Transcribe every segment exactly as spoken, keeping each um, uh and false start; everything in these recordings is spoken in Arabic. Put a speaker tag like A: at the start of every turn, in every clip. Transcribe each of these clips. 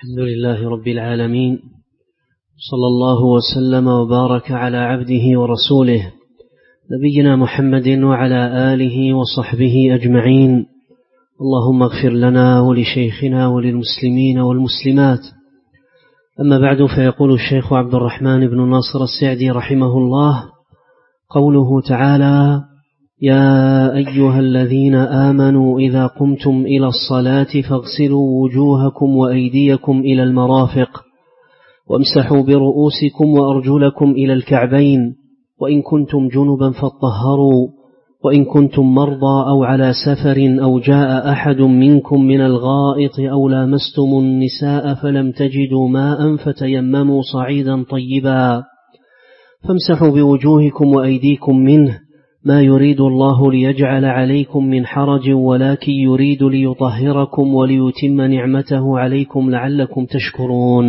A: الحمد لله رب العالمين، صلى الله وسلم وبارك على عبده ورسوله نبينا محمد وعلى آله وصحبه أجمعين. اللهم اغفر لنا ولشيخنا وللمسلمين والمسلمات. أما بعد، فيقول الشيخ عبد الرحمن بن ناصر السعدي رحمه الله: قوله تعالى: يا أيها الذين آمنوا إذا قمتم إلى الصلاة فاغسلوا وجوهكم وأيديكم إلى المرافق وامسحوا برؤوسكم وأرجلكم إلى الكعبين وإن كنتم جنبا فاطهروا وإن كنتم مرضى أو على سفر أو جاء أحد منكم من الغائط أو لامستم النساء فلم تجدوا ماء فتيمموا صعيدا طيبا فامسحوا بوجوهكم وأيديكم منه ما يريد الله ليجعل عليكم من حرج ولكن يريد ليطهركم وليتم نعمته عليكم لعلكم تشكرون.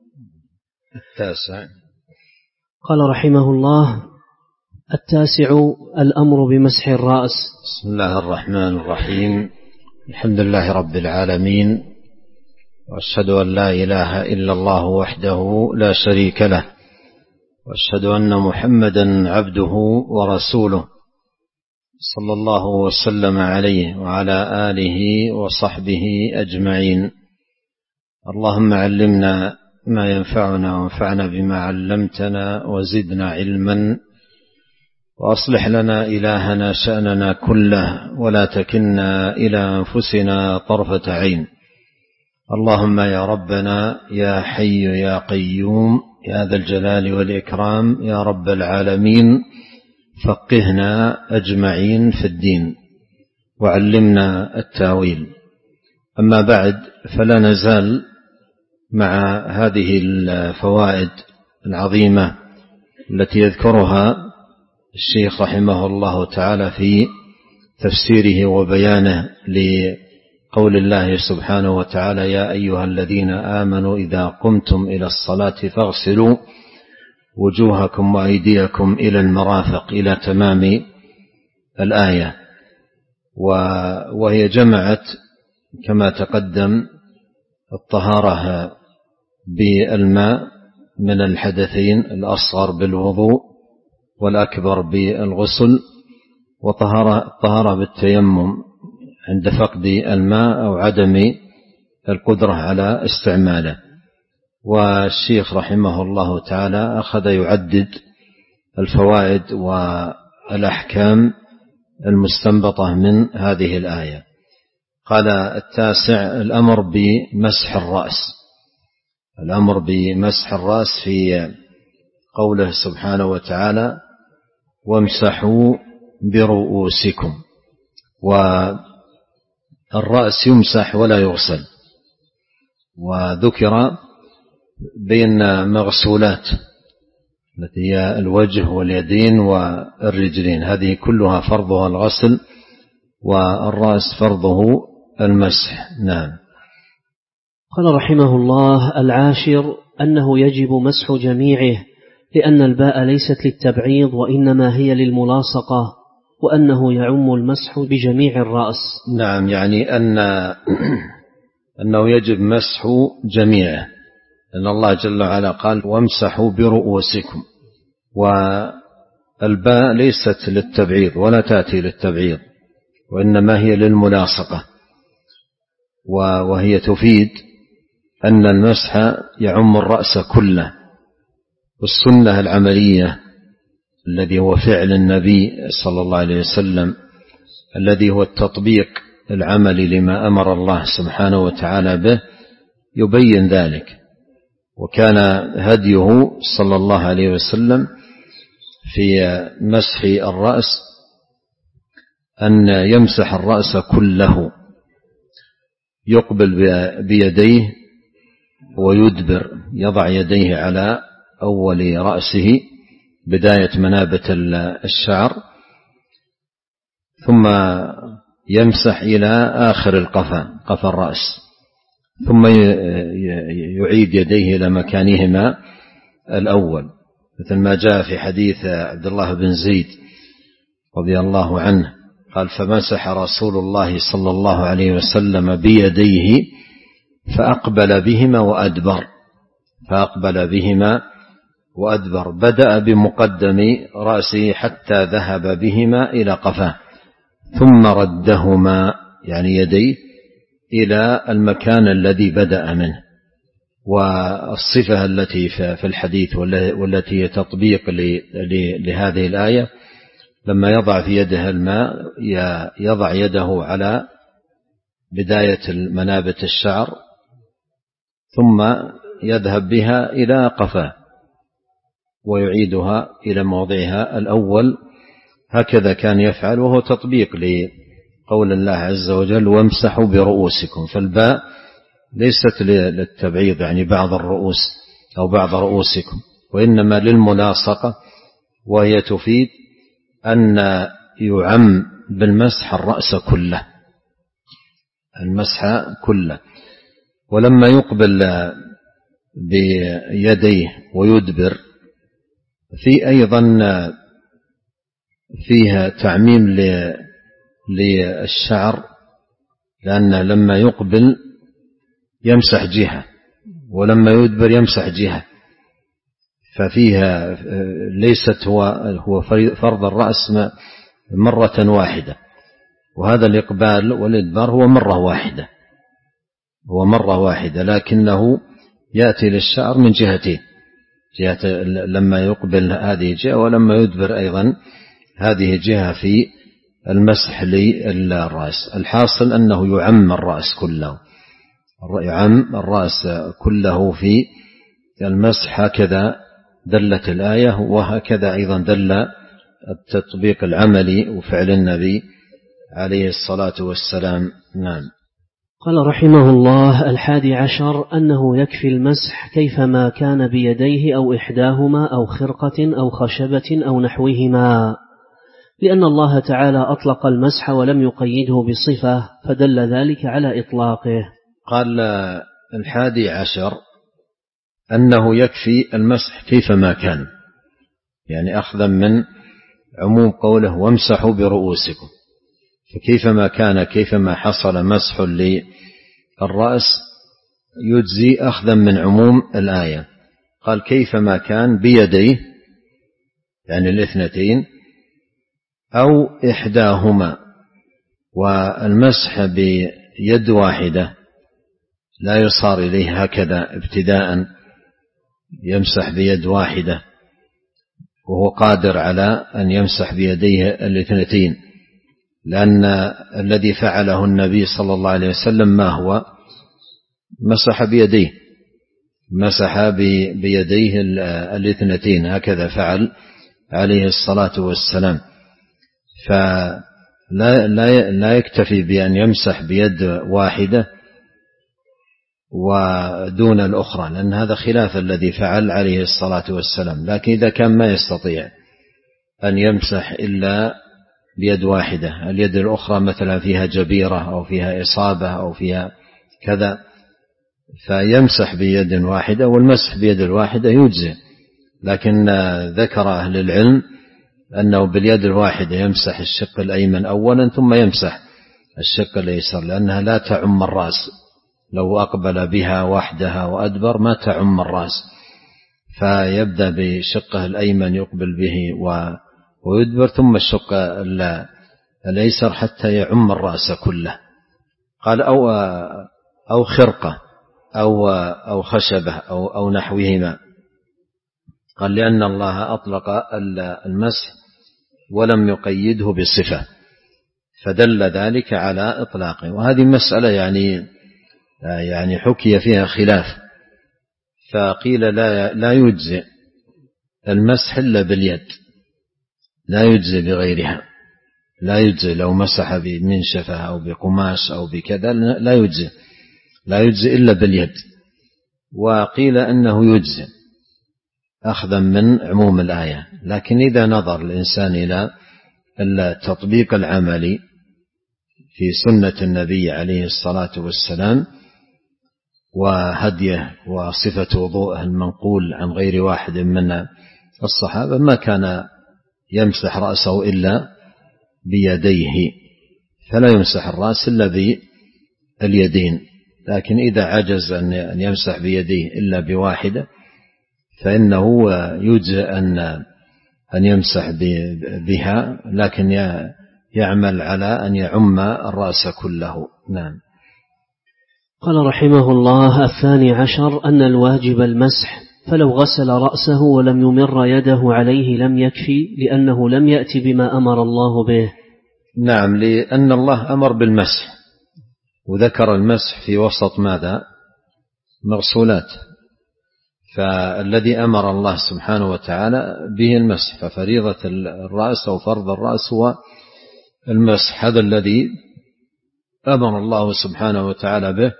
B: التاسع.
A: قال رحمه الله: التاسع الأمر بمسح الرأس.
B: بسم الله الرحمن الرحيم. الحمد لله رب العالمين، وأشهد أن لا إله إلا الله وحده لا شريك له، وأشهد أن محمدا عبده ورسوله صلى الله وسلم عليه وعلى آله وصحبه أجمعين. اللهم علمنا ما ينفعنا وانفعنا بما علمتنا وزدنا علما، وأصلح لنا إلهنا شأننا كله ولا تكلنا إلى أنفسنا طرفة عين. اللهم يا ربنا يا حي يا قيوم يا ذا الجلال والإكرام يا رب العالمين، فقهنا أجمعين في الدين وعلمنا التاويل. أما بعد، فلا نزال مع هذه الفوائد العظيمة التي يذكرها الشيخ رحمه الله تعالى في تفسيره وبيانه لقول الله سبحانه وتعالى: يا أيها الذين آمنوا إذا قمتم إلى الصلاة فاغسلوا وجوهكم وأيديكم إلى المرافق، إلى تمام الآية. وهي جمعت كما تقدم الطهارة بالماء من الحدثين، الأصغر بالوضوء والأكبر بالغسل، وطهارة بالتيمم عند فقد الماء أو عدم القدرة على استعماله. والشيخ رحمه الله تعالى أخذ يعدد الفوائد والأحكام المستنبطة من هذه الآية. قال: التاسع الأمر بمسح الرأس. الأمر بمسح الرأس في قوله سبحانه وتعالى: وامسحوا برؤوسكم. والرأس يمسح ولا يغسل، وذكر بين مغسولات التي هي الوجه واليدين والرجلين، هذه كلها فرضها الغسل، والرأس فرضه المسح. نعم.
A: قال رحمه الله: العاشر أنه يجب مسح جميعه، لأن الباء ليست للتبعيض وإنما هي للملاصقة، وأنه يعم المسح بجميع الرأس.
B: نعم، يعني أن أنه يجب مسح جميعه، لأن الله جل وعلا قال: وامسحوا برؤوسكم. والباء ليست للتبعيض ولا تأتي للتبعيض، وإنما هي للملاصقة، وهي تفيد أن المسح يعم الرأس كله. والسنة العملية الذي هو فعل النبي صلى الله عليه وسلم، الذي هو التطبيق العملي لما أمر الله سبحانه وتعالى به، يبين ذلك. وكان هديه صلى الله عليه وسلم في مسح الرأس أن يمسح الرأس كله، يقبل بيديه ويدبر، يضع يديه على أول رأسه بداية منابت الشعر، ثم يمسح إلى آخر القفا، قفا الرأس، ثم يعيد يديه إلى مكانهما الأول، مثل ما جاء في حديث عبد الله بن زيد رضي الله عنه قال: فمسح رسول الله صلى الله عليه وسلم بيديه فأقبل بهما وأدبر فأقبل بهما وأدبر بدأ بمقدم رأسه حتى ذهب بهما إلى قفاه، ثم ردهما يعني يديه إلى المكان الذي بدأ منه. والصفة التي في الحديث والتي تطبيق لهذه الآية لما يضع في يده الماء يضع يده على بداية منابت الشعر ثم يذهب بها إلى قفاه ويعيدها إلى موضعها الأول. هكذا كان يفعل، وهو تطبيق لقول الله عز وجل وامسحوا برؤوسكم. فالباء ليست للتبعيض يعني بعض الرؤوس أو بعض رؤوسكم، وإنما للملاصقة، وهي تفيد أن يعم بالمسح الرأس كله، المسح كله. ولما يقبل بيديه ويدبر في أيضا فيها تعميم للشعر، لأن لما يقبل يمسح جهة ولما يدبر يمسح جهة، ففيها ليست هو هو فرض الرأس مرة واحدة، وهذا الإقبال والإدبار هو مرة واحدة هو مرة واحدة لكنه يأتي للشعر من جهتين، جهة لما يقبل هذه جهة ولما يدبر أيضا هذه جهة في المسح للرأس. الحاصل أنه يعم الرأس كله يعم الرأس كله في المسح. هكذا دلت الآية، وهكذا أيضا دل التطبيق العملي وفعل النبي عليه الصلاة والسلام. نعم.
A: قال رحمه الله: الحادي عشر أنه يكفي المسح كيفما كان بيديه أو إحداهما أو خرقة أو خشبة أو نحوهما، لأن الله تعالى أطلق المسح ولم يقيده بصفة، فدل ذلك على إطلاقه.
B: قال الحادي عشر أنه يكفي المسح كيفما كان، يعني أخذا من عموم قوله وامسحوا برؤوسكم، فكيفما كان كيفما حصل مسح للرأس يجزي أخذا من عموم الآية. قال كيفما كان بيديه يعني الاثنتين أو إحداهما، والمسح بيد واحدة لا يصار إليه هكذا ابتداء، يمسح بيد واحدة وهو قادر على أن يمسح بيديه الاثنتين، لأن الذي فعله النبي صلى الله عليه وسلم ما هو؟ مسح بيديه مسح بيديه الاثنتين، هكذا فعل عليه الصلاة والسلام. فلا لا لا يكتفي بأن يمسح بيد واحدة ودون الأخرى، لأن هذا خلاف الذي فعل عليه الصلاة والسلام. لكن إذا كان ما يستطيع أن يمسح إلا بيد واحدة، اليد الأخرى مثلا فيها جبيرة أو فيها إصابة أو فيها كذا، فيمسح بيد واحدة، والمسح بيد الواحدة يجزئ. لكن ذكر أهل العلم أنه باليد الواحدة يمسح الشق الأيمن أولا ثم يمسح الشق الأيسر، لأنها لا تعم الرأس، لو أقبل بها وحدها وأدبر ما تعم الرأس، فيبدأ بشقه الأيمن يقبل به ويدبر ثم الشق الأيسر حتى يعم الرأس كله. قال أو أو خرقة أو أو خشبة أو أو نحوهما. قال لأن الله أطلق المسح ولم يقيده بصفة، فدل ذلك على إطلاقه. وهذه مسألة يعني يعني حكي فيها خلاف، فقيل لا لا يجزئ المسح إلا باليد، لا يجزئ بغيرها، لا يجزئ لو مسح بمنشفة أو بقماش أو بكذا، لا يجزئ لا يجزئ إلا باليد. وقيل أنه يجزئ أخذا من عموم الآية. لكن إذا نظر الإنسان إلى التطبيق العملي في سنة النبي عليه الصلاة والسلام وهديه وصفة وضوءه المنقول عن غير واحد من الصحابة، ما كان يمسح رأسه إلا بيديه، فلا يمسح الرأس إلا باليدين. لكن إذا عجز أن يمسح بيديه إلا بواحدة فإنه يجزئ أن أن يمسح بها، لكن يعمل على أن يعم الرأس كله. نعم.
A: قال رحمه الله: الثاني عشر أن الواجب المسح، فلو غسل رأسه ولم يمر يده عليه لم يكفي، لأنه لم يأتي بما أمر الله به.
B: نعم، لأن الله أمر بالمسح، وذكر المسح في وسط ماذا؟ مغسولات، فالذي أمر الله سبحانه وتعالى به المسح، ففريضة الرأس أو فرض الرأس هو المسح، هذا الذي أمر الله سبحانه وتعالى به.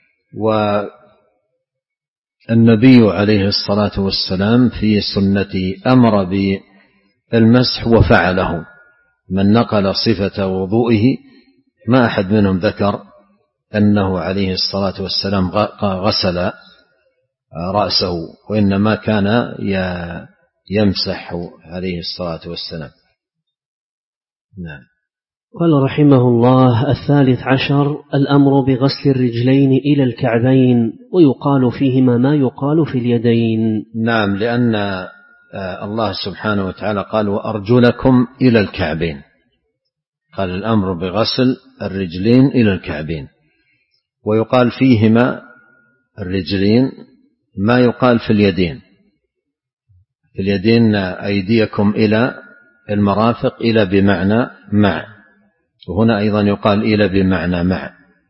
B: والنبي عليه الصلاة والسلام في سنته أمر بالمسح وفعله. من نقل صفة وضوئه ما أحد منهم ذكر أنه عليه الصلاة والسلام غسل رأسه، وإنما كان يمسح عليه الصلاة والسلام. نعم.
A: قال رحمه الله: الثالث عشر الأمر بغسل الرجلين إلى الكعبين، ويقال فيهما ما يقال في اليدين.
B: نعم، لأن الله سبحانه وتعالى قال: وأرجلكم إلى الكعبين، قال الأمر بغسل الرجلين إلى الكعبين، ويقال فيهما الرجلين ما يقال في اليدين. في اليدين أيديكم إلى المرافق، إلى بمعنى مع، وهنا أيضا يقال إلى بمعنى مع،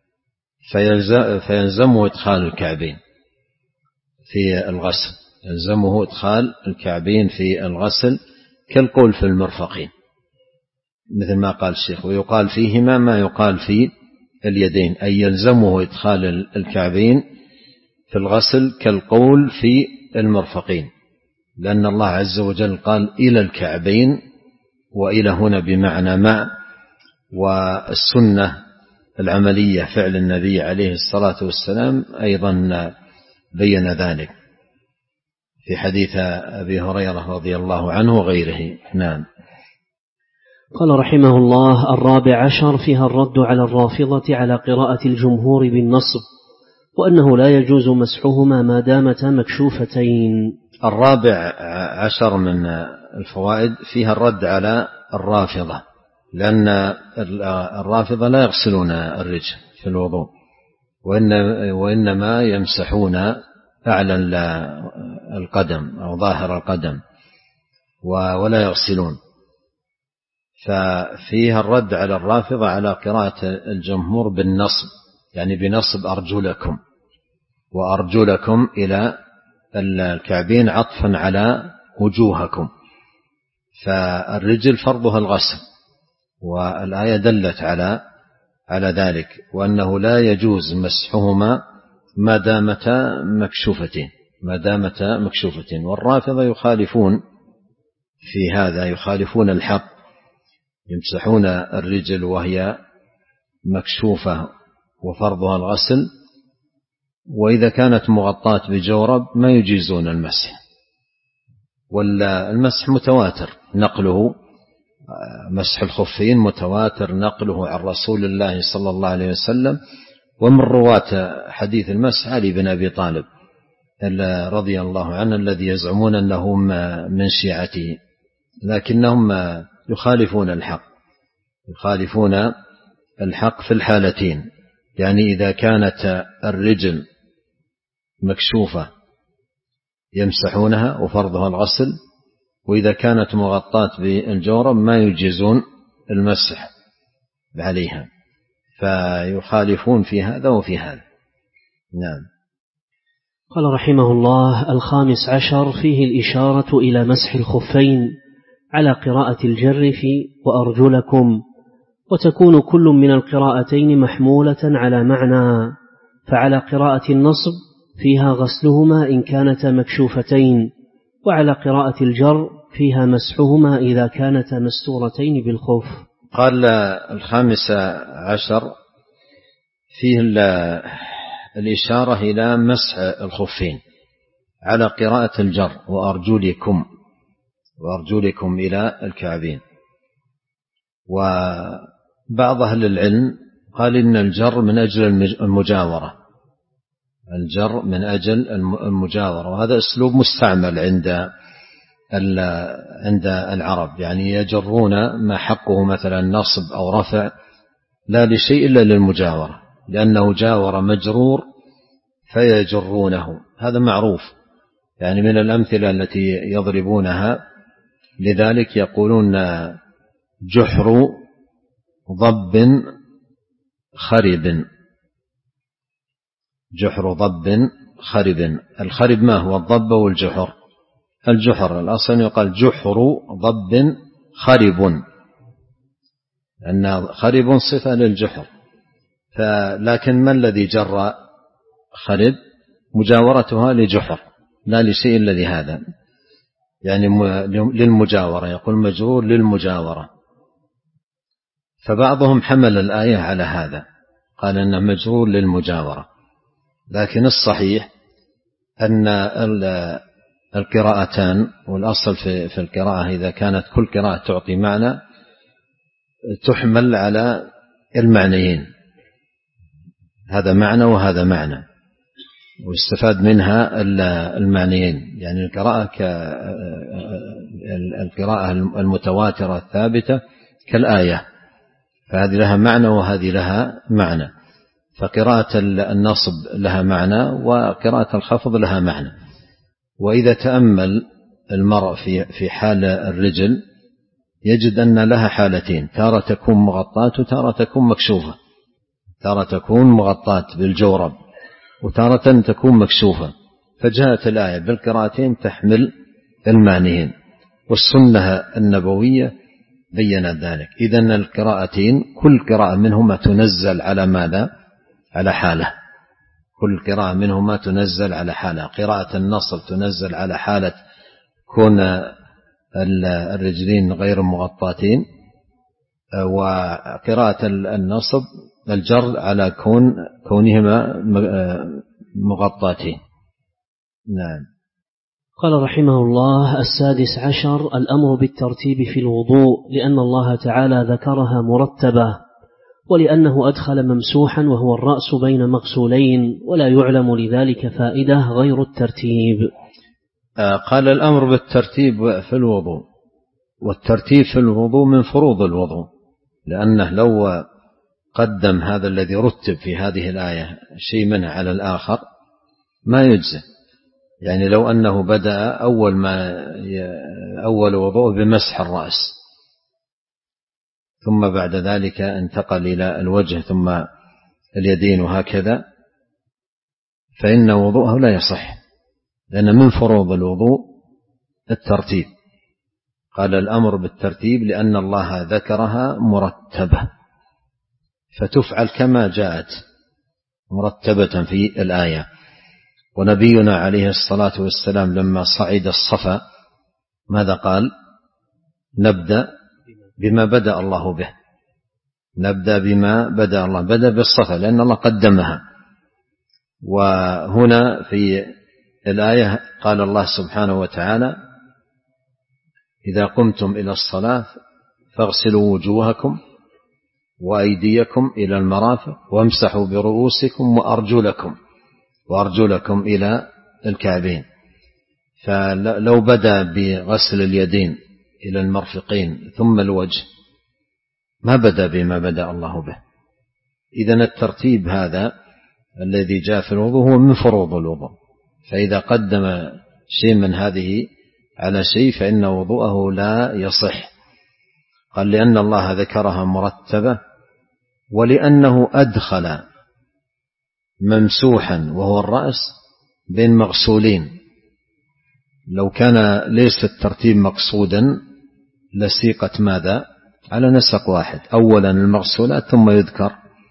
B: فيلزمه إدخال الكعبين في الغسل، يلزمه إدخال الكعبين في الغسل كالقول في المرفقين، مثل ما قال الشيخ: ويقال فيهما ما يقال في اليدين، أي يلزمه إدخال الكعبين في الغسل كالقول في المرفقين، لأن الله عز وجل قال إلى الكعبين، وإلى هنا بمعنى مع. والسنة العملية فعل النبي عليه الصلاة والسلام أيضا بين ذلك في حديث أبي هريرة رضي الله عنه وغيره. نعم.
A: قال رحمه الله: الرابع عشر فيها الرد على الرافضة على قراءة الجمهور بالنصب، وأنه لا يجوز مسحهما ما دامتا مكشوفتين.
B: الرابع عشر من الفوائد فيها الرد على الرافضة، لأن الرافضة لا يغسلون الرجل في الوضوء، وإنما يمسحون أعلى القدم أو ظاهر القدم ولا يغسلون. ففيها الرد على الرافضة على قراءة الجمهور بالنصب، يعني بنصب أرجلكم، وأرجلكم إلى الكعبين عطفا على وجوهكم، فالرجل فرضها الغسل، والآية دلت على على ذلك، وأنه لا يجوز مسحهما ما دامتا مكشوفتين ما دامتا مكشوفتين. والرافضة يخالفون في هذا، يخالفون الحق، يمسحون الرجل وهي مكشوفة وفرضها الغسل، وإذا كانت مغطاة بجورب ما يجيزون المسح. والمسح متواتر نقله، مسح الخفين متواتر نقله عن رسول الله صلى الله عليه وسلم. ومن رواة حديث المسح علي بن أبي طالب رضي الله عنه، الذي يزعمون أنهم من شيعته، لكنهم يخالفون الحق يخالفون الحق في الحالتين، يعني إذا كانت الرجل مكشوفة يمسحونها وفرضها الغسل، وإذا كانت مغطاة بالجورب ما يجيزون المسح عليها، فيخالفون في هذا وفي هذا. نعم.
A: قال رحمه الله: الخامس عشر فيه الإشارة إلى مسح الخفين على قراءة الجر في وأرجلكم، وتكون كل من القراءتين محمولة على معنى، فعلى قراءة النصب فيها غسلهما إن كانتا مكشوفتين، وعلى قراءة الجر فيها مسحهما إذا كانتا مستورتين بالخف.
B: قال الخامس عشر فيه الإشارة إلى مسح الخفين على قراءة الجر وأرجلكم وأرجلكم إلى الكعبين. وبعض أهل العلم قال إن الجر من أجل المجاورة، الجر من أجل المجاورة، وهذا أسلوب مستعمل عند عند العرب، يعني يجرون ما حقه مثلا نصب أو رفع لا لشيء إلا للمجاورة، لأنه جاور مجرور فيجرونه، هذا معروف. يعني من الأمثلة التي يضربونها لذلك يقولون جحر ضب خرب، جحر ضب خرب. الخرب ما هو؟ الضب والجحر. الجحر الأصل يقال جحر ضب خرب، أن خرب صفة للجحر، لكن ما الذي جر خرب؟ مجاورتها لجحر لا لشيء الذي هذا، يعني للمجاورة، يقول مجرور للمجاورة. فبعضهم حمل الآية على هذا، قال أنه مجرور للمجاورة، لكن الصحيح أن القراءتان، والأصل في القراءة إذا كانت كل قراءة تعطي معنى تحمل على المعنيين، هذا معنى وهذا معنى، واستفاد منها المعنيين. يعني القراءة القراءة المتواترة الثابتة كالآية، فهذه لها معنى وهذه لها معنى، فقراءة النصب لها معنى وقراءة الخفض لها معنى. وإذا تأمل المرء في في حال الرجل يجد أن لها حالتين، تارة تكون مغطاة وتارة تكون مكشوفة، تارة تكون مغطاة بالجورب وتارة تكون مكشوفة، فجاءت الآية بالقراءتين تحمل المعنيين، والسنة النبوية بيّنت ذلك. إذن القراءتين كل قراءة منهما تنزل على ماذا؟ على حالة، كل قراءة منهما تنزل على حالة. قراءة النصب تنزل على حالة كون الرجلين غير مغطاتين، وقراءة النصب الجر على كون كونهما مغطاتين. نعم.
A: قال رحمه الله: السادس عشر الأمر بالترتيب في الوضوء، لأن الله تعالى ذكرها مرتبة، ولأنه أدخل ممسوحا وهو الرأس بين مغسولين، ولا يعلم لذلك فائدة غير الترتيب.
B: قال الأمر بالترتيب في الوضوء، والترتيب في الوضوء من فروض الوضوء، لأنه لو قدم هذا الذي رتب في هذه الآية شيء منه على الآخر ما يجزي. يعني لو أنه بدأ أول ما أول وضوء بمسح الرأس، ثم بعد ذلك انتقل إلى الوجه ثم اليدين وهكذا، فإن وضوءه لا يصح، لأن من فروض الوضوء الترتيب. قال الأمر بالترتيب لأن الله ذكرها مرتبة، فتفعل كما جاءت مرتبة في الآية. ونبينا عليه الصلاة والسلام لما صعد الصفا ماذا قال؟ نبدأ بما بدأ الله به، نبدأ بما بدأ الله، بدأ بالصفا لأن الله قدمها. وهنا في الآية قال الله سبحانه وتعالى: إذا قمتم إلى الصلاة فاغسلوا وجوهكم وأيديكم إلى المرافق وامسحوا برؤوسكم وأرجلكم وأرجلكم إلى الكعبين. فلو بدأ بغسل اليدين إلى المرفقين ثم الوجه ما بدأ بما بدأ الله به. إذن الترتيب هذا الذي جاء في الوضوء هو من فروض الوضوء، فإذا قدم شيء من هذه على شيء فإن وضوءه لا يصح. قال لأن الله ذكرها مرتبة، ولأنه أدخل ممسوحا وهو الرأس بين مغسولين. لو كان ليس الترتيب مقصودا لسيقت ماذا؟ على نسق واحد، أولا المغسولات ثم يذكر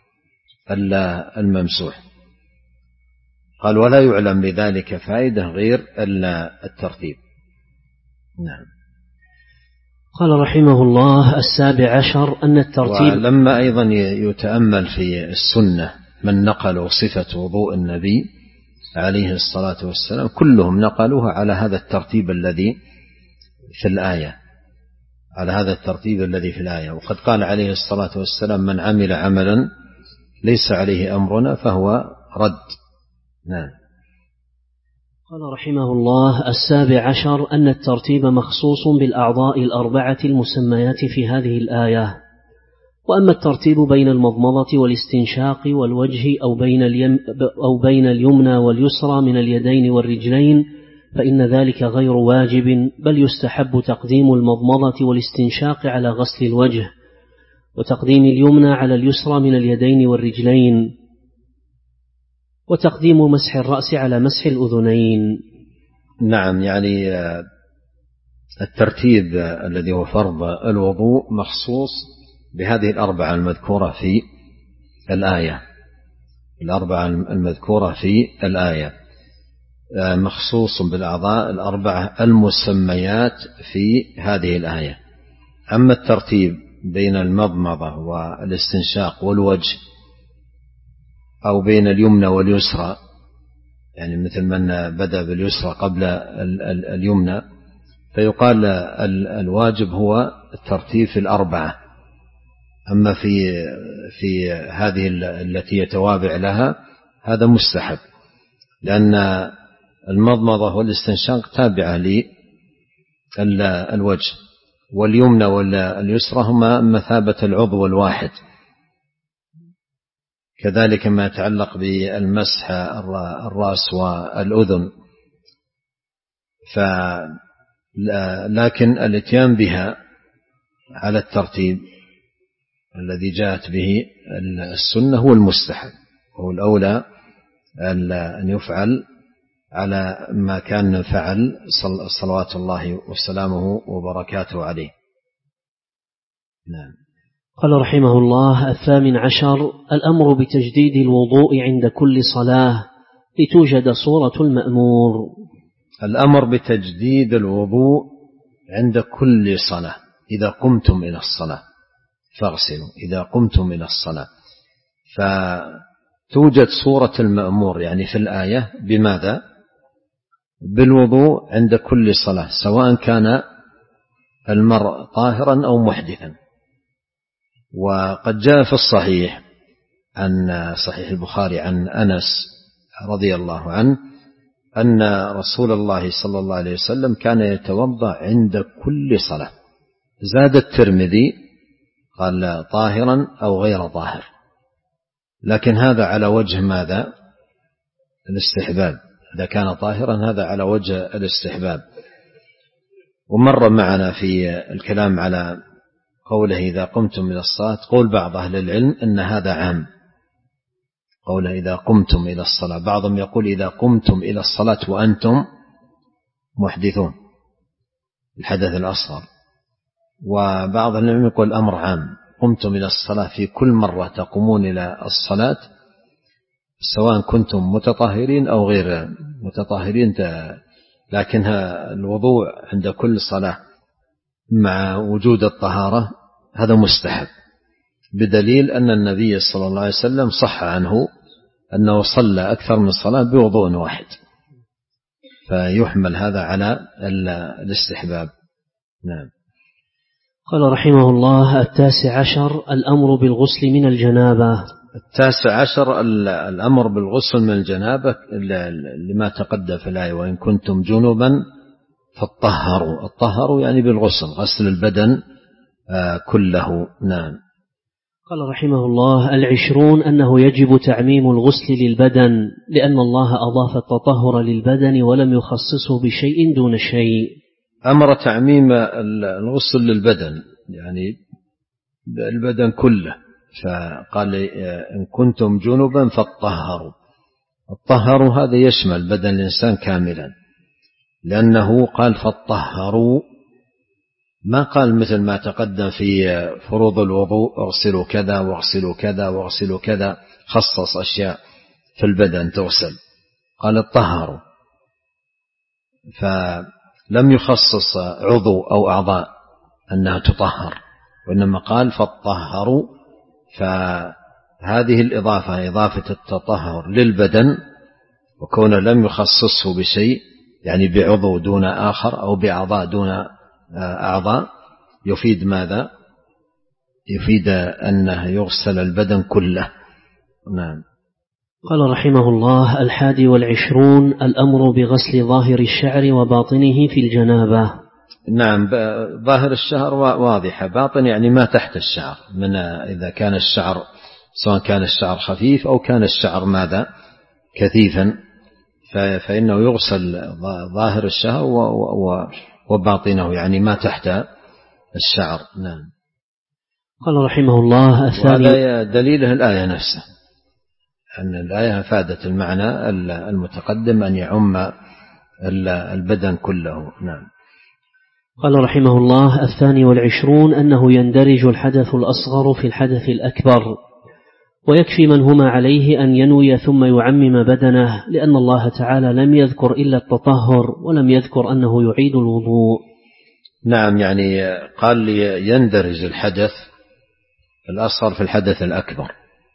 B: الممسوح. قال ولا يعلم لذلك فائدة غير الترتيب. نعم.
A: قال رحمه الله: السابع عشر أن الترتيب.
B: ولما أيضا يتأمل في السنة من نقلوا صفة وضوء النبي عليه الصلاة والسلام كلهم نقلوها على هذا الترتيب الذي في الآية، على هذا الترتيب الذي في الآية. وقد قال عليه الصلاة والسلام: من عمل عملا ليس عليه أمرنا فهو رد. نعم.
A: قال رحمه الله: السابع عشر أن الترتيب مخصوص بالأعضاء الأربعة المسميات في هذه الآية. وأما الترتيب بين المضمضة والاستنشاق والوجه أو بين, اليم أو بين اليمنى واليسرى من اليدين والرجلين فإن ذلك غير واجب، بل يستحب تقديم المضمضة والاستنشاق على غسل الوجه، وتقديم اليمنى على اليسرى من اليدين والرجلين، وتقديم مسح الرأس على مسح الأذنين.
B: نعم، يعني الترتيب الذي هو فرض الوضوء مخصوص بهذه الأربعة المذكورة في الآية. الأربعة المذكورة في الآية مخصوص بالأعضاء الأربعة المسميات في هذه الآية. أما الترتيب بين المضمضة والاستنشاق والوجه أو بين اليمنى واليسرى، يعني مثل من بدأ باليسرى قبل اليمنى، فيقال الواجب هو الترتيب في الأربعة. أما في في هذه التي يتوابع لها هذا مستحب، لأن المضمضة والاستنشاق تابعة للوجه، واليمنى واليسرى هما مثابة العضو الواحد. كذلك ما يتعلق بالمسح الرأس والأذن، لكن الاتيان بها على الترتيب الذي جاءت به السنة هو المستحب، هو الأولى أن يفعل على ما كان فعل صلوات الله وسلامه وبركاته عليه. نعم.
A: قال رحمه الله: الثامن عشر الأمر بتجديد الوضوء عند كل صلاة لتوجد صورة المأمور.
B: الأمر بتجديد الوضوء عند كل صلاة، إذا قمتم إلى الصلاة فاغسلوا، إذا قمتم إلى الصلاة. فتوجد صورة المأمور يعني في الآية بماذا؟ بالوضوء عند كل صلاة، سواء كان المرء طاهرا أو محدثا. وقد جاء في الصحيح عن صحيح البخاري عن أنس رضي الله عنه أن رسول الله صلى الله عليه وسلم كان يتوضأ عند كل صلاة. زاد الترمذي قال طاهرا أو غير طاهر، لكن هذا على وجه ماذا؟ الاستحباب. إذا كان طاهرا هذا على وجه الاستحباب. ومر معنا في الكلام على قوله إذا قمتم إلى الصلاة، قول بعض أهل العلم أن هذا عام، قوله إذا قمتم إلى الصلاة. بعضهم يقول إذا قمتم إلى الصلاة وأنتم محدثون، الحدث الأصغر. وبعض العلم يقول الأمر عام، قمتم إلى الصلاة في كل مرة تقومون إلى الصلاة سواء كنتم متطهرين أو غير متطهرين، لكن الوضوء عند كل صلاة مع وجود الطهارة هذا مستحب، بدليل أن النبي صلى الله عليه وسلم صح عنه أنه صلى أكثر من صلاة بوضوء واحد، فيحمل هذا على الاستحباب. نعم.
A: قال رحمه الله: التاسع عشر الأمر بالغسل من الجنابة.
B: التاسع عشر الأمر بالغسل من الجنابة لما تقدم في الآية وإن كنتم جنبا فاطهروا. الطهروا يعني بالغسل، غسل البدن كله. نعم.
A: قال رحمه الله: العشرون أنه يجب تعميم الغسل للبدن، لأن الله أضاف التطهر للبدن ولم يخصصه بشيء دون شيء.
B: أمر تعميم الغسل للبدن يعني البدن كله، فقال إن كنتم جنبا فاطهروا. الطهروا هذا يشمل بدن الإنسان كاملا، لأنه قال فاطهروا، ما قال مثل ما تقدم في فروض الوضوء اغسلوا كذا واغسلوا كذا واغسلوا كذا، خصص أشياء في البدن تغسل، قال اطهروا، فلم يخصص عضو أو أعضاء أنها تطهر، وإنما قال فاطهروا. فهذه الإضافة إضافة التطهر للبدن، وكونه لم يخصصه بشيء يعني بعضو دون آخر أو بأعضاء دون أعضاء، يفيد ماذا؟ يفيد أنه يغسل البدن كله. نعم.
A: قال رحمه الله: الحادي والعشرون الأمر بغسل ظاهر الشعر وباطنه في الجنابة.
B: نعم، ظاهر الشعر واضحة، باطن يعني ما تحت الشعر، من إذا كان الشعر سواء كان الشعر خفيف أو كان الشعر ماذا كثيفا فإنه يغسل ظاهر الشعر وباطنه يعني ما تحت الشعر. نعم.
A: قال رحمه الله: الثاني.
B: وهذا دليله الآية نفسه، أن الآية أفادت المعنى المتقدم أن يعم البدن كله. نعم.
A: قال رحمه الله: الثاني والعشرون أنه يندرج الحدث الأصغر في الحدث الأكبر، ويكفي من هما عليه أن ينوي ثم يعمم بدنه، لأن الله تعالى لم يذكر إلا التطهر ولم يذكر أنه يعيد الوضوء.
B: نعم، يعني قال يندرج الحدث الأصغر في الحدث الأكبر،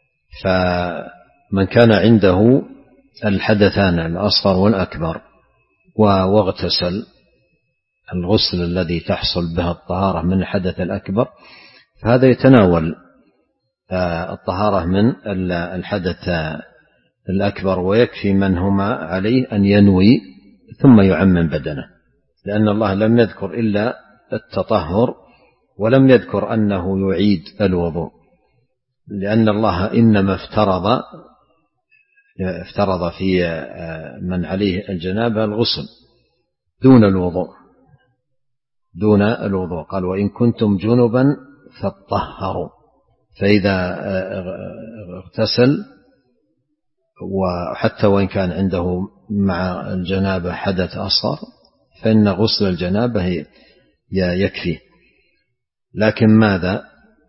B: فمن كان عنده الحدثان الأصغر والأكبر واغتسل الغسل الذي تحصل به الطهارة من الحدث الأكبر، فهذا يتناول الطهارة من الحدث الأكبر، ويكفي من هما عليه أن ينوي ثم يعمم بدنه، لأن الله لم يذكر إلا التطهر ولم يذكر أنه يعيد الوضوء، لأن الله إنما افترض افترض في من عليه الجنابة الغسل دون الوضوء دون الوضوء قال: وإن كنتم جنبا فاطهروا، فإذا اغتسل وحتى وإن كان عنده مع الجنابة حدث أصغر فإن غسل الجنابة يكفي. لكن ماذا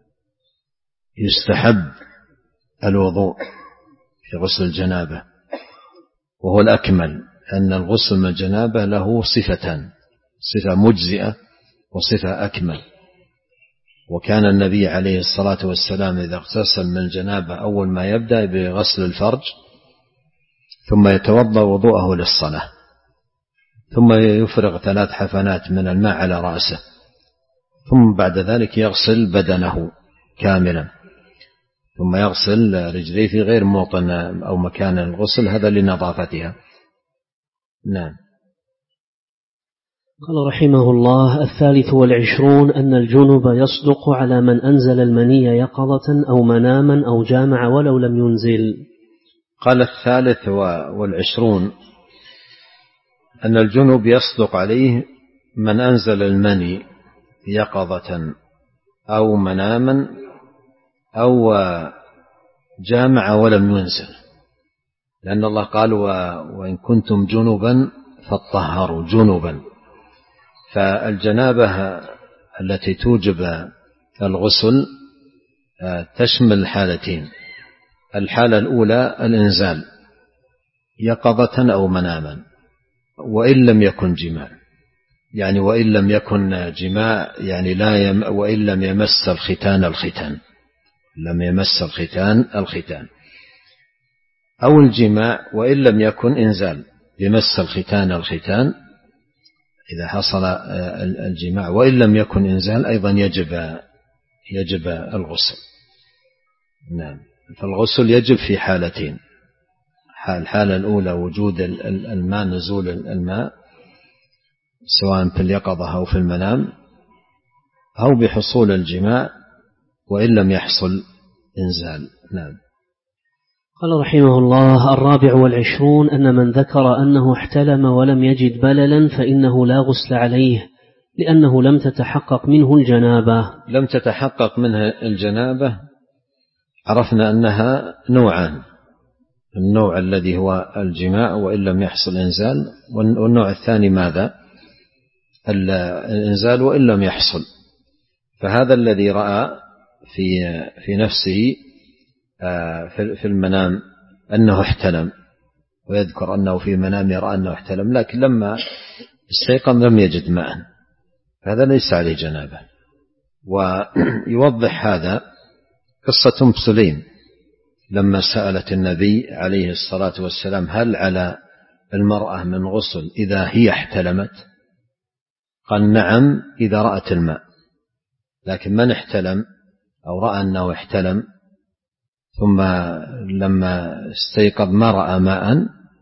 B: يستحب الوضوء في غسل الجنابة، وهو الأكمل، أن الغسل من الجنابة له صفتان: صفة مجزئة وصفة أكمل. وكان النبي عليه الصلاة والسلام إذا اغتسل من الجنابة أول ما يبدأ بغسل الفرج، ثم يتوضأ وضوءه للصلاة، ثم يفرغ ثلاث حفنات من الماء على رأسه، ثم بعد ذلك يغسل بدنه كاملا، ثم يغسل رجليه في غير موطن أو مكان الغسل، هذا لنظافتها. نعم.
A: قال رحمه الله: الثالث والعشرون أن الجنب يصدق على من أنزل المني يقظة أو مناما أو جامع ولو لم ينزل.
B: قال الثالث والعشرون أن الجنب يصدق عليه من أنزل المني يقظة أو مناما أو جامع ولم ينزل، لأن الله قال: وإن كنتم جنبا فاطهروا. جنبا، فالجنابة التي توجب الغسل تشمل حالتين: الحالة الأولى الإنزال يقظة أو مناما، وإن لم يكن جماع، يعني وإن لم يكن جماع يعني لا يم وإن لم يمس الختان الختان لم يمس الختان الختان أو الجماع وإن لم يكن إنزال يمس الختان الختان إذا حصل الجماع، وإن لم يكن إنزال أيضا يجب يجب الغسل. نعم. فالغسل يجب في حالتين: الحالة الأولى وجود الماء، نزول الماء سواء في اليقظة أو في المنام، أو بحصول الجماع وإن لم يحصل إنزال. نعم.
A: قال رحمه الله: الرابع والعشرون أن من ذكر أنه احتلم ولم يجد بللا فإنه لا غسل عليه، لأنه لم تتحقق منه الجنابة.
B: لم تتحقق منها الجنابة، عرفنا أنها نوعان: النوع الذي هو الجماع وإن لم يحصل إنزال، والنوع الثاني ماذا؟ الإنزال وإن لم يحصل. فهذا الذي رأى في في نفسه في المنام أنه احتلم، ويذكر أنه في منام يرى أنه احتلم، لكن لما استيقظ لم يجد ماء، هذا ليس عليه جنابة. ويوضح هذا قصة أم سليم لما سألت النبي عليه الصلاة والسلام: هل على المرأة من غسل إذا هي احتلمت؟ قال: نعم إذا رأت الماء، لكن من احتلم أو رأى أنه احتلم ثم لما استيقظ ما رأى ماء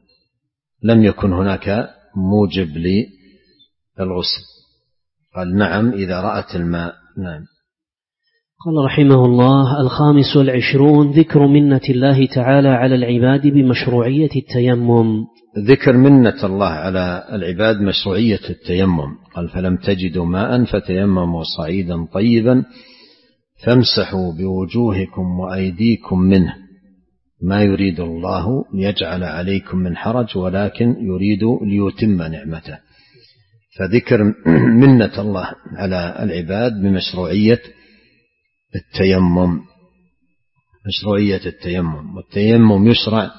B: لم يكن هناك موجب للغسل. قال نعم إذا رأت الماء. نعم.
A: قال رحمه الله: الخامس والعشرون ذكر منة الله تعالى على العباد بمشروعية التيمم.
B: ذكر منة الله على العباد مشروعية التيمم. قال فلم تجدوا ماء فتيمموا صعيدا طيبا فامسحوا بوجوهكم وأيديكم منه ما يريد الله ليجعل عليكم من حرج ولكن يريد ليتم نعمته. فذكر منة الله على العباد بمشروعية التيمم، مشروعية التيمم. والتيمم يشرع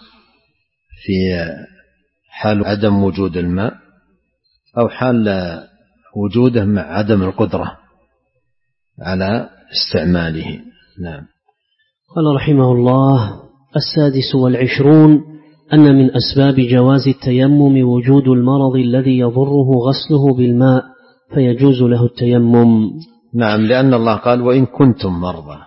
B: في حال عدم وجود الماء أو حال وجوده مع عدم القدرة على استعماله. نعم.
A: قال رحمه الله: السادس والعشرون أن من أسباب جواز التيمم وجود المرض الذي يضره غسله بالماء فيجوز له التيمم.
B: نعم، لأن الله قال وإن كنتم مرضى،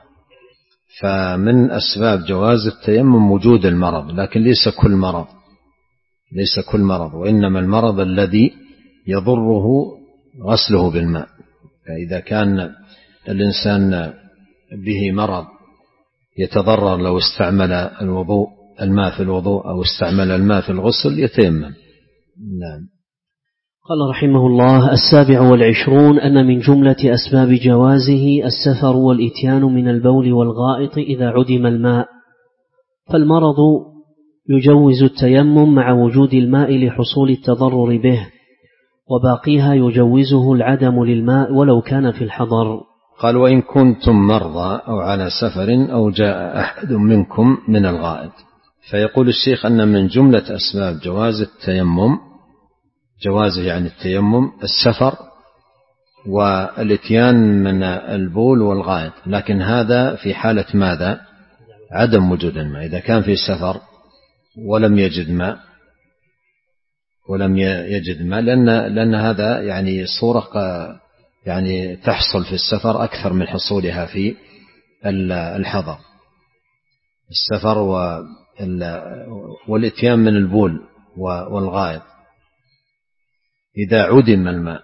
B: فمن أسباب جواز التيمم وجود المرض، لكن ليس كل مرض، ليس كل مرض، وإنما المرض الذي يضره غسله بالماء. فإذا كان الإنسان به مرض يتضرر لو استعمل الوضوء الماء في الوضوء أو استعمل الماء في الغسل يتيمم. نعم.
A: قال رحمه الله: السابع والعشرون أن من جملة أسباب جوازه السفر والإتيان من البول والغائط إذا عدم الماء، فالمرض يجوز التيمم مع وجود الماء لحصول التضرر به، وباقيها يجوزه العدم للماء ولو كان في الحضر.
B: قال وإن كنتم مرضى أو على سفر أو جاء أحد منكم من الغائط. فيقول الشيخ أن من جملة أسباب جواز التيمم، جوازه يعني التيمم، السفر والاتيان من البول والغائط، لكن هذا في حالة ماذا؟ عدم وجود الماء. إذا كان في سفر ولم يجد ماء ولم يجد ماء لأن, لأن هذا يعني صورة يعني تحصل في السفر أكثر من حصولها في الحضر. السفر والاتيان من البول والغائط إذا عدم الماء،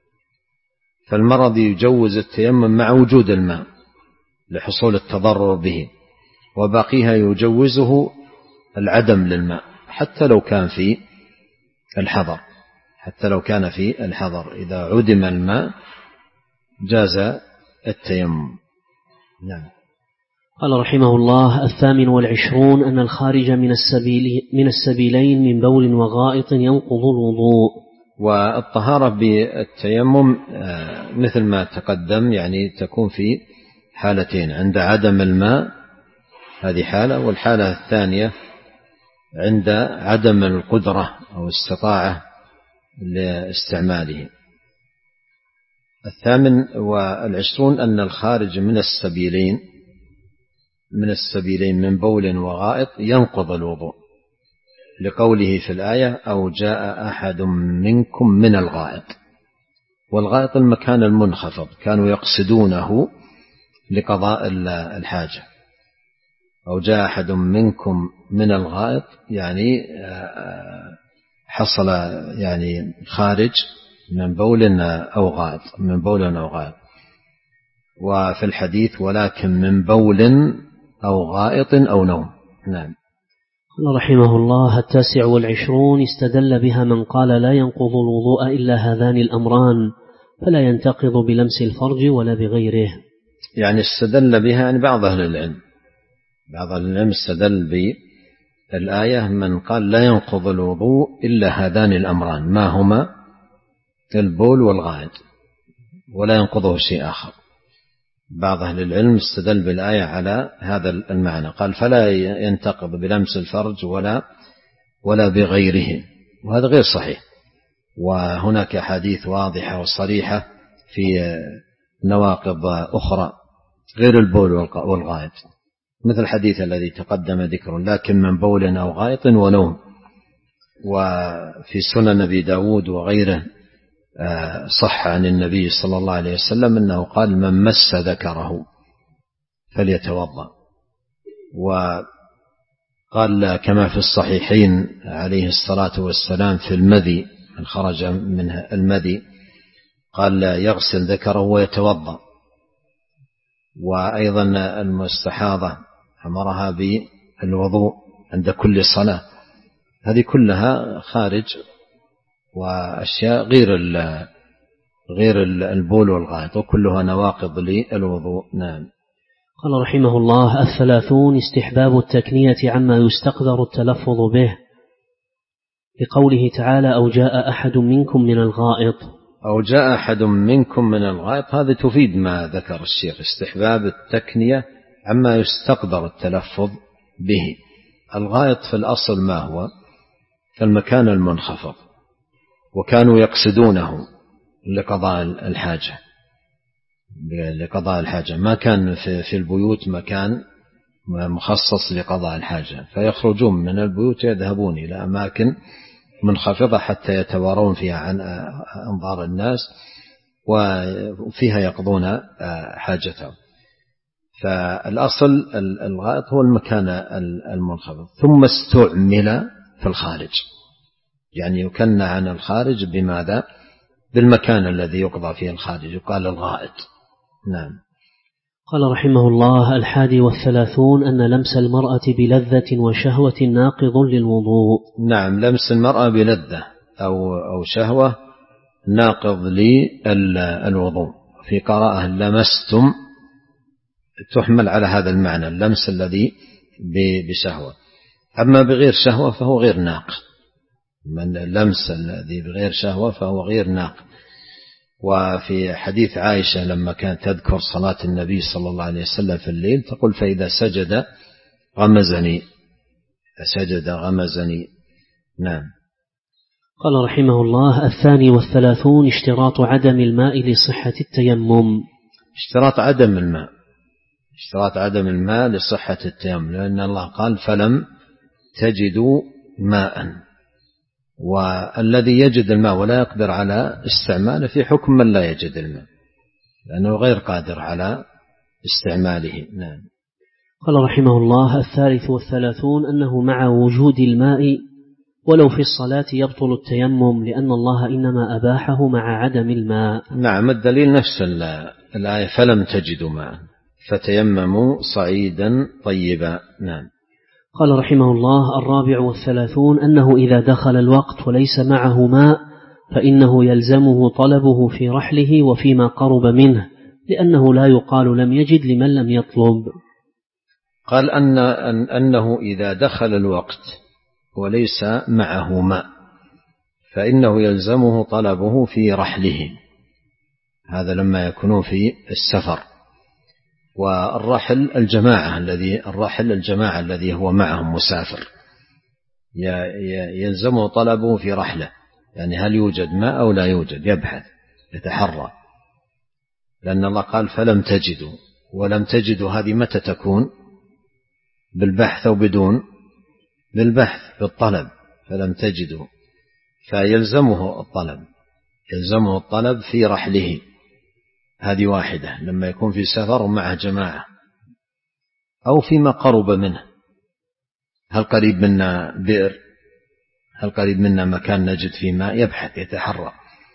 B: فالمرض يجوز التيمم مع وجود الماء لحصول التضرر به، وباقيها يجوزه العدم للماء حتى لو كان في الحضر، حتى لو كان في الحضر إذا عدم الماء جاز التيمم. نعم.
A: قال رحمه الله: الثامن والعشرون أن الخارج من السبيل من السبيلين من بول وغائط ينقض الوضوء.
B: والطهارة بالتيمم مثل ما تقدم يعني تكون في حالتين: عند عدم الماء هذه حالة، والحالة الثانية عند عدم القدرة أو استطاعة لاستعماله. الثامن والعشرون أن الخارج من السبيلين من السبيلين من بول وغائط ينقض الوضوء، لقوله في الآية أو جاء أحد منكم من الغائط. والغائط المكان المنخفض كانوا يقصدونه لقضاء الحاجة. أو جاء أحد منكم من الغائط يعني حصل يعني خارج من بول أو غائط، من بول أو غائط. وفي الحديث ولكن من بول أو غائط أو نوم. نعم.
A: قال رحمه الله: التاسع والعشرون استدل بها من قال لا ينقض الوضوء إلا هذان الأمران، فلا ينتقض بلمس الفرج ولا بغيره. يعني
B: استدل بها يعني بعض أهل العلم بعض أهل العلم استدل بالآية من قال لا ينقض الوضوء إلا هذان الأمران، ما هما؟ البول والغائط، ولا ينقضه شيء آخر. بعض أهل العلم استدل بالآية على هذا المعنى، قال فلا ينتقض بلمس الفرج ولا ولا بغيره، وهذا غير صحيح. وهناك حديث واضحة وصريحة في نواقض أخرى غير البول والغائط، مثل الحديث الذي تقدم ذكره لكن من بول أو غائط ونوم. وفي سنن أبي داود وغيره صح عن النبي صلى الله عليه وسلم أنه قال من مس ذكره فليتوضأ. وقال كما في الصحيحين عليه الصلاة والسلام في المذي، من خرج من المذي قال يغسل ذكره ويتوضأ. وأيضا المستحاضة أمرها بالوضوء عند كل صلاة. هذه كلها خارج وأشياء غير غير البول والغائط، وكلها نواقض للوضوء. نعم.
A: قال رحمه الله: الثلاثون استحباب التكنية عما يستقدر التلفظ به، لقوله تعالى: أو جاء أحد منكم من الغائط.
B: أو جاء أحد منكم من الغائط، هذا تفيد ما ذكر الشيخ، استحباب التكنية عما يستقدر التلفظ به. الغائط في الأصل ما هو؟ في المكان المنخفض، وكانوا يقصدونه لقضاء الحاجة لقضاء الحاجة ما كان في البيوت مكان مخصص لقضاء الحاجة، فيخرجون من البيوت يذهبون إلى أماكن منخفضة حتى يتوارون فيها عن أنظار الناس، وفيها يقضون حاجتهم. فالأصل الغائط هو المكان المنخفض، ثم استعمل في الخارج، يعني يكنى عن الخارج بماذا؟ بالمكان الذي يقضى فيه الخارج، يقال الغائط. نعم.
A: قال رحمه الله: الحادي والثلاثون أن لمس المرأة بلذة وشهوة ناقض للوضوء.
B: نعم، لمس المرأة بلذة أو أو شهوة ناقض للوضوء. في قراءة لمستم تحمل على هذا المعنى، اللمس الذي بشهوة. أما بغير شهوة فهو غير ناقض. من اللمس الذي بغير شهوة فهو غير ناقض. وفي حديث عائشة لما كانت تذكر صلاة النبي صلى الله عليه وسلم في الليل تقول: فإذا سجد غمزني سجد غمزني. نعم.
A: قال رحمه الله: الثاني والثلاثون اشتراط عدم الماء لصحة التيمم.
B: اشتراط عدم الماء اشتراط عدم الماء لصحة التيمم، لأن الله قال: فلم تجدوا ماء. والذي يجد الماء ولا يقدر على استعماله في حكم من لا يجد الماء، لأنه غير قادر على استعماله. نعم.
A: قال رحمه الله: الثالث والثلاثون أنه مع وجود الماء ولو في الصلاة يبطل التيمم، لأن الله إنما أباحه مع عدم الماء.
B: نعم، الدليل نفس الآية: فلم تجدوا ماء فتيمموا صعيدا طيبا. نعم.
A: قال رحمه الله: الرابع والثلاثون أنه إذا دخل الوقت وليس معه ماء فإنه يلزمه طلبه في رحله وفيما قرب منه، لأنه لا يقال لم يجد لمن لم يطلب.
B: قال أن أنه إذا دخل الوقت وليس معه ماء فإنه يلزمه طلبه في رحله، هذا لما يكونون في السفر. والرحل الجماعة الذي الرحل الجماعة الذي هو معهم مسافر، يلزمه طلبه في رحله، يعني هل يوجد ماء أو لا يوجد، يبحث يتحرى، لأن الله قال: فلم تجدوا. ولم تجدوا هذه متى تكون؟ بالبحث أو بدون؟ بالبحث، بالطلب. فلم تجدوا فيلزمه الطلب يلزمه الطلب في رحله. هذه واحدة لما يكون في سفر ومعه جماعة، أو فيما قرب منه، هل قريب منا بئر، هل قريب منا مكان نجد فيه ماء، يبحث يتحرى.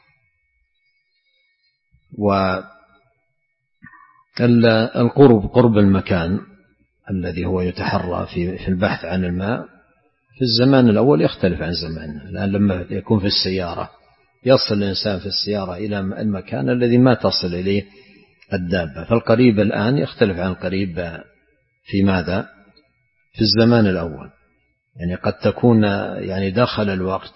B: والقرب قرب المكان الذي هو يتحرى في البحث عن الماء في الزمان الأول يختلف عن زماننا، لأن لما يكون في السيارة يصل الإنسان في السيارة إلى المكان الذي ما تصل إليه الدابة، فالقريب الآن يختلف عن القريب في ماذا؟ في الزمان الأول. يعني قد تكون يعني دخل الوقت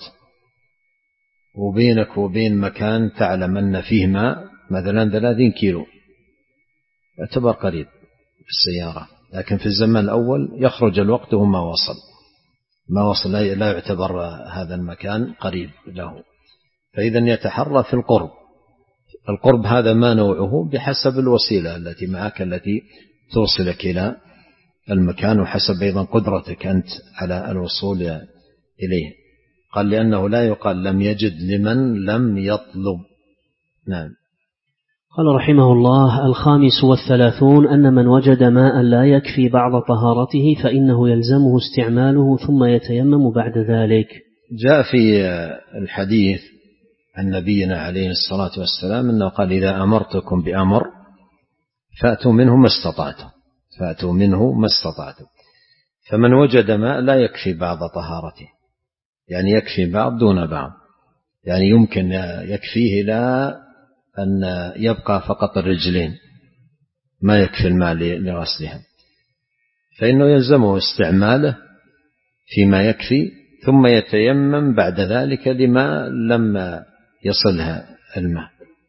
B: وبينك وبين مكان تعلم أن فيه ماء مثلا ثلاثين كيلو، يعتبر قريب في السيارة، لكن في الزمان الأول يخرج الوقت وما وصل ما وصل لا يعتبر هذا المكان قريب له. فإذا يتحرى في القرب. القرب هذا ما نوعه بحسب الوسيلة التي معك التي توصلك إلى المكان، وحسب أيضا قدرتك أنت على الوصول إليه. قال: لأنه لا يقال لم يجد لمن لم يطلب. نعم.
A: قال رحمه الله: الخامس والثلاثون أن من وجد ماء لا يكفي بعض طهارته فإنه يلزمه استعماله ثم يتيمم بعد ذلك.
B: جاء في الحديث عن نبينا عليه الصلاة والسلام أنه قال: إذا أمرتكم بأمر فأتوا منه ما استطعتم فأتوا منه ما استطعتم فمن وجد ماء لا يكفي بعض طهارته، يعني يكفي بعض دون بعض، يعني يمكن يكفيه لا أن يبقى فقط الرجلين، ما يكفي الماء لغسلها، فإنه يلزمه استعماله فيما يكفي ثم يتيمم بعد ذلك لما لم يصلها الماء.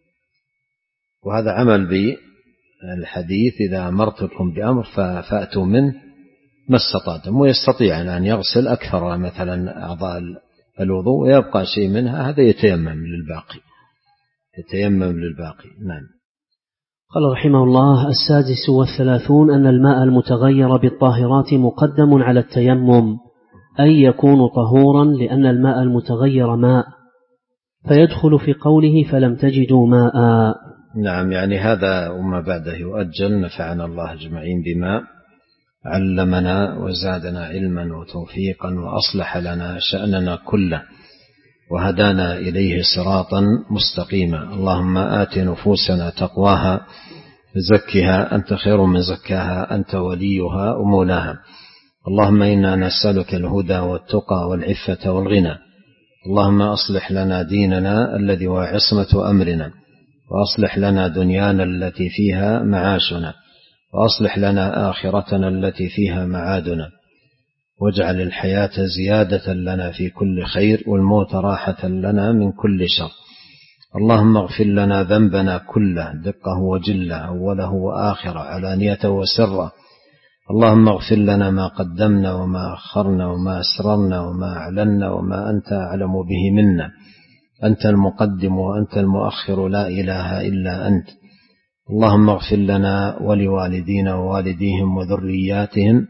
B: وهذا عمل بالحديث: إذا أمرتكم بأمر فأتوا منه ما استطعتم. ويستطيع أن يغسل أكثر مثلا أعضاء الوضوء ويبقى شيء منها، هذا يتيمم للباقي يتيمم للباقي. نعم.
A: قال رحمه الله: السادس والثلاثون أن الماء المتغير بالطاهرات مقدم على التيمم، أي يكون طهورا، لأن الماء المتغير ماء، فيدخل في قوله فلم تجدوا ماء.
B: نعم، يعني هذا وما بعده يؤجل. نفعنا الله أجمعين بما علمنا وزادنا علما وتوفيقا وأصلح لنا شأننا كله وهدانا إليه صراطا مستقيما. اللهم آت نفوسنا تقواها زكها أنت خير من زكاها أنت وليها ومولاها. اللهم إنا نسألك الهدى والتقى والعفة والغنى. اللهم أصلح لنا ديننا الذي هو عصمة أمرنا، وأصلح لنا دنيانا التي فيها معاشنا، وأصلح لنا آخرتنا التي فيها معادنا، واجعل الحياة زيادة لنا في كل خير والموت راحة لنا من كل شر. اللهم اغفر لنا ذنبنا كله دقه وجله أوله وآخره علانيته وسره. اللهم اغفر لنا ما قدمنا وما أخرنا وما أسررنا وما أعلنا وما أنت أعلم به منا. أنت المقدم وأنت المؤخر، لا إله إلا أنت. اللهم اغفر لنا ولوالدينا ووالديهم وذرياتهم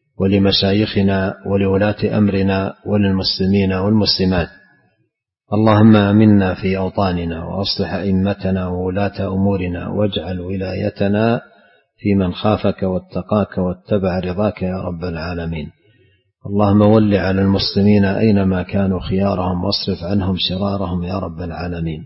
B: ولمشايخنا ولولاة أمرنا وللمسلمين والمسلمات. اللهم آمنا في أوطاننا وأصلح أئمتنا وولاة أمورنا، واجعل ولايتنا في من خافك واتقاك واتبع رضاك يا رب العالمين. اللهم ول على المسلمين أينما كانوا خيارهم واصرف عنهم شرارهم يا رب العالمين.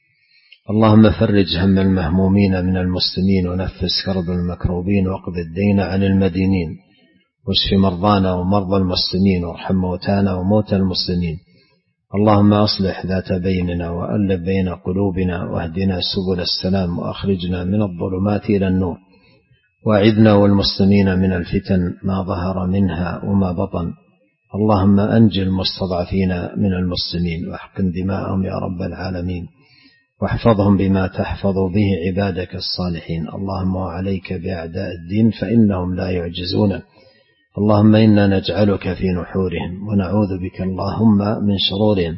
B: اللهم فرج هم المهمومين من المسلمين ونفس كرب المكروبين واقض الدين عن المدينين، واشف مرضانا ومرضى المسلمين وارحم موتانا وموتى المسلمين. اللهم أصلح ذات بيننا وألف بين قلوبنا واهدنا سبل السلام وأخرجنا من الظلمات إلى النور، وأعذنا والمسلمين من الفتن ما ظهر منها وما بطن. اللهم أنجي المستضعفين من المسلمين واحقن دماءهم يا رب العالمين، واحفظهم بما تحفظ به عبادك الصالحين. اللهم وعليك بأعداء الدين فإنهم لا يعجزون. اللهم إنا نجعلك في نحورهم ونعوذ بك اللهم من شرورهم.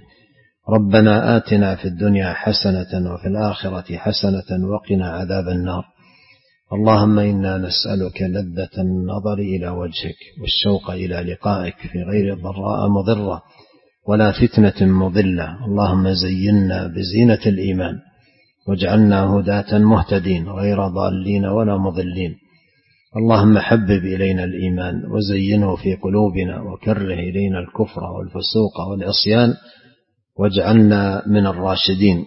B: ربنا آتنا في الدنيا حسنة وفي الآخرة حسنة وقنا عذاب النار. اللهم إنا نسألك لذة النظر إلى وجهك والشوق إلى لقائك في غير ضراء مضرة ولا فتنة مضلة. اللهم زينا بزينة الإيمان واجعلنا هداة مهتدين غير ضالين ولا مضلين. اللهم حبب إلينا الإيمان وزينه في قلوبنا وكره إلينا الكفر والفسوق والعصيان واجعلنا من الراشدين.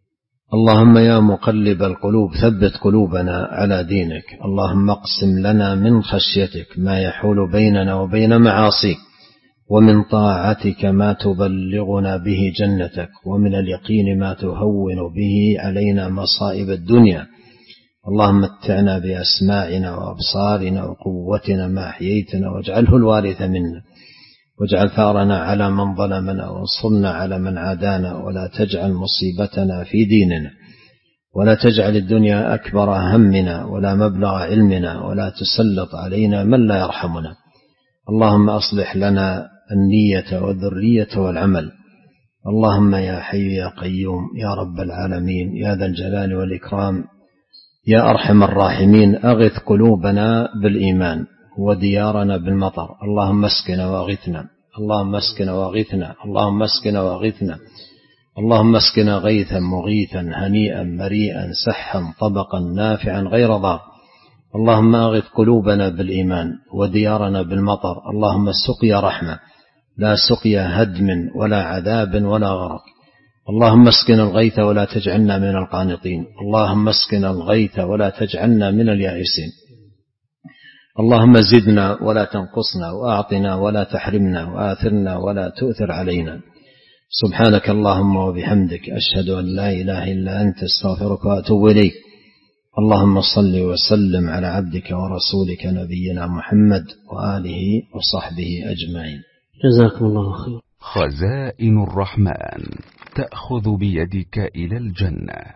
B: اللهم يا مقلب القلوب ثبت قلوبنا على دينك. اللهم اقسم لنا من خشيتك ما يحول بيننا وبين معاصيك، ومن طاعتك ما تبلغنا به جنتك، ومن اليقين ما تهون به علينا مصائب الدنيا. اللهم متعنا بأسماعنا وأبصارنا وقوتنا ما أحييتنا، واجعله الوارث منا، واجعل ثارنا على من ظلمنا، وانصرنا على من عادانا، ولا تجعل مصيبتنا في ديننا، ولا تجعل الدنيا أكبر همنا ولا مبلغ علمنا، ولا تسلط علينا من لا يرحمنا. اللهم أصلح لنا النية والذرية والعمل. اللهم يا حي يا قيوم يا رب العالمين يا ذا الجلال والإكرام يا أرحم الراحمين، أغث قلوبنا بالإيمان وديارنا بالمطر. اللهم اسقنا واغثنا، اللهم اسقنا واغثنا، اللهم اسقنا واغثنا. اللهم اسقنا غيثا مغيثا هنيئا مريئا سحا طبقا نافعا غير ضار. اللهم أغث قلوبنا بالإيمان وديارنا بالمطر. اللهم السقيا رحمة لا سقيا هدم ولا عذاب ولا غرق. اللهم اسقنا الغيث ولا تجعلنا من القانطين. اللهم اسقنا الغيث ولا تجعلنا من اليائسين. اللهم زدنا ولا تنقصنا وأعطنا ولا تحرمنا وآثرنا ولا تؤثر علينا. سبحانك اللهم وبحمدك أشهد أن لا إله إلا أنت استغفرك وأتوب إليك. اللهم صل وسلم على عبدك ورسولك نبينا محمد وآله وصحبه أجمعين.
A: جزاكم الله خير.
C: خزائن الرحمن تأخذ بيدك إلى الجنة.